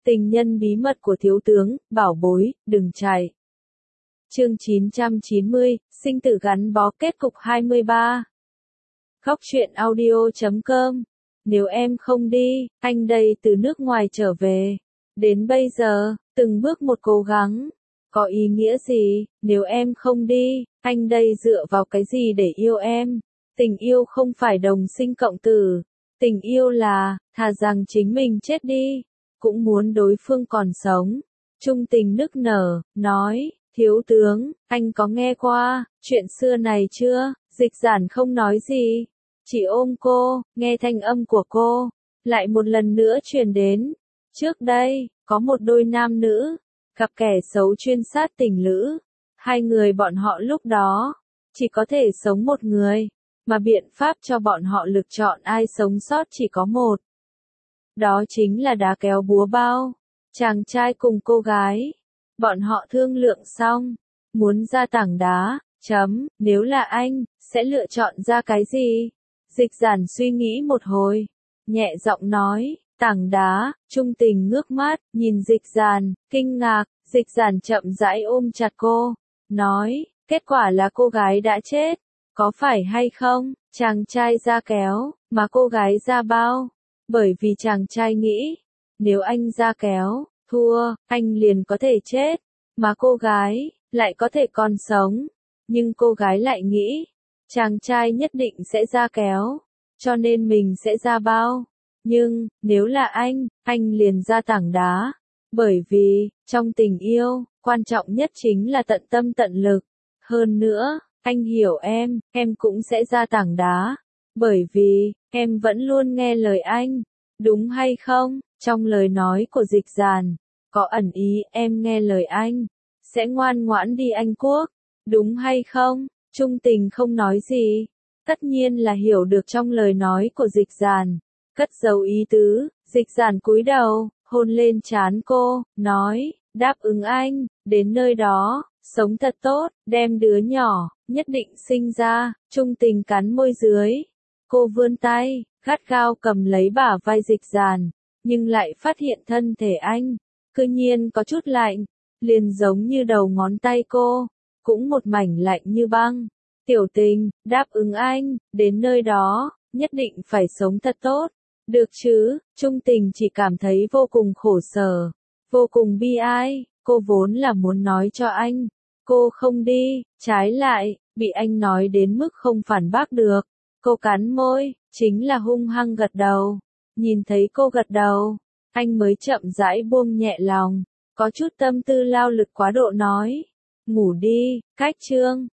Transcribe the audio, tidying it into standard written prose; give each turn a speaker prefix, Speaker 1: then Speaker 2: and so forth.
Speaker 1: Tình nhân bí mật của thiếu tướng, bảo bối, đừng chạy. Chương 990, sinh tử gắn bó kết cục 23. Góc truyện audio.com. Nếu em không đi, anh đây từ nước ngoài trở về. Đến bây giờ, từng bước một cố gắng. Có ý nghĩa gì, nếu em không đi, anh đây dựa vào cái gì để yêu em? Tình yêu không phải đồng sinh cộng tử. Tình yêu là, thà rằng chính mình chết đi, cũng muốn đối phương còn sống. Trung tình nức nở, nói, thiếu tướng, anh có nghe qua chuyện xưa này chưa? Dịch Giản không nói gì, chỉ ôm cô, nghe thanh âm của cô lại một lần nữa truyền đến. Trước đây, có một đôi nam nữ, gặp kẻ xấu chuyên sát tình lữ. Hai người bọn họ lúc đó chỉ có thể sống một người, mà biện pháp cho bọn họ lựa chọn ai sống sót chỉ có một. Đó chính là đá kéo búa bao. Chàng trai cùng cô gái, bọn họ thương lượng xong, muốn ra tảng đá, nếu là anh, sẽ lựa chọn ra cái gì? Dịch Giản suy nghĩ một hồi, nhẹ giọng nói, tảng đá. Trung tình ngước mắt, nhìn Dịch Giản, kinh ngạc. Dịch Giản chậm rãi ôm chặt cô, nói, kết quả là cô gái đã chết, có phải hay không? Chàng trai ra kéo, mà cô gái ra bao. Bởi vì chàng trai nghĩ, nếu anh ra kéo, thua, anh liền có thể chết, mà cô gái lại có thể còn sống. Nhưng cô gái lại nghĩ, chàng trai nhất định sẽ ra kéo, cho nên mình sẽ ra bao. Nhưng, nếu là anh liền ra tảng đá. Bởi vì, trong tình yêu, quan trọng nhất chính là tận tâm tận lực. Hơn nữa, anh hiểu em cũng sẽ ra tảng đá. Bởi vì, em vẫn luôn nghe lời anh. Đúng hay không? Trong lời nói của Dịch Giản, có ẩn ý em nghe lời anh, sẽ ngoan ngoãn đi Anh Quốc. Đúng hay không? Trung tình không nói gì. Tất nhiên là hiểu được trong lời nói của Dịch Giản. Cất giấu ý tứ, Dịch Giản cúi đầu, hôn lên trán cô, nói, đáp ứng anh, đến nơi đó, sống thật tốt, đem đứa nhỏ, nhất định sinh ra. Trung tình cắn môi dưới. Cô vươn tay, gắt gao cầm lấy bả vai Dịch Giản, nhưng lại phát hiện thân thể anh, cư nhiên có chút lạnh, liền giống như đầu ngón tay cô, cũng một mảnh lạnh như băng. Tiểu tình, đáp ứng anh, đến nơi đó, nhất định phải sống thật tốt. Được chứ? Trung tình chỉ cảm thấy vô cùng khổ sở, vô cùng bi ai. Cô vốn là muốn nói cho anh, cô không đi, trái lại, bị anh nói đến mức không phản bác được. Cô cắn môi, chính là hung hăng gật đầu. Nhìn thấy cô gật đầu, anh mới chậm rãi buông nhẹ lòng, có chút tâm tư lao lực quá độ nói, ngủ đi. Cách chương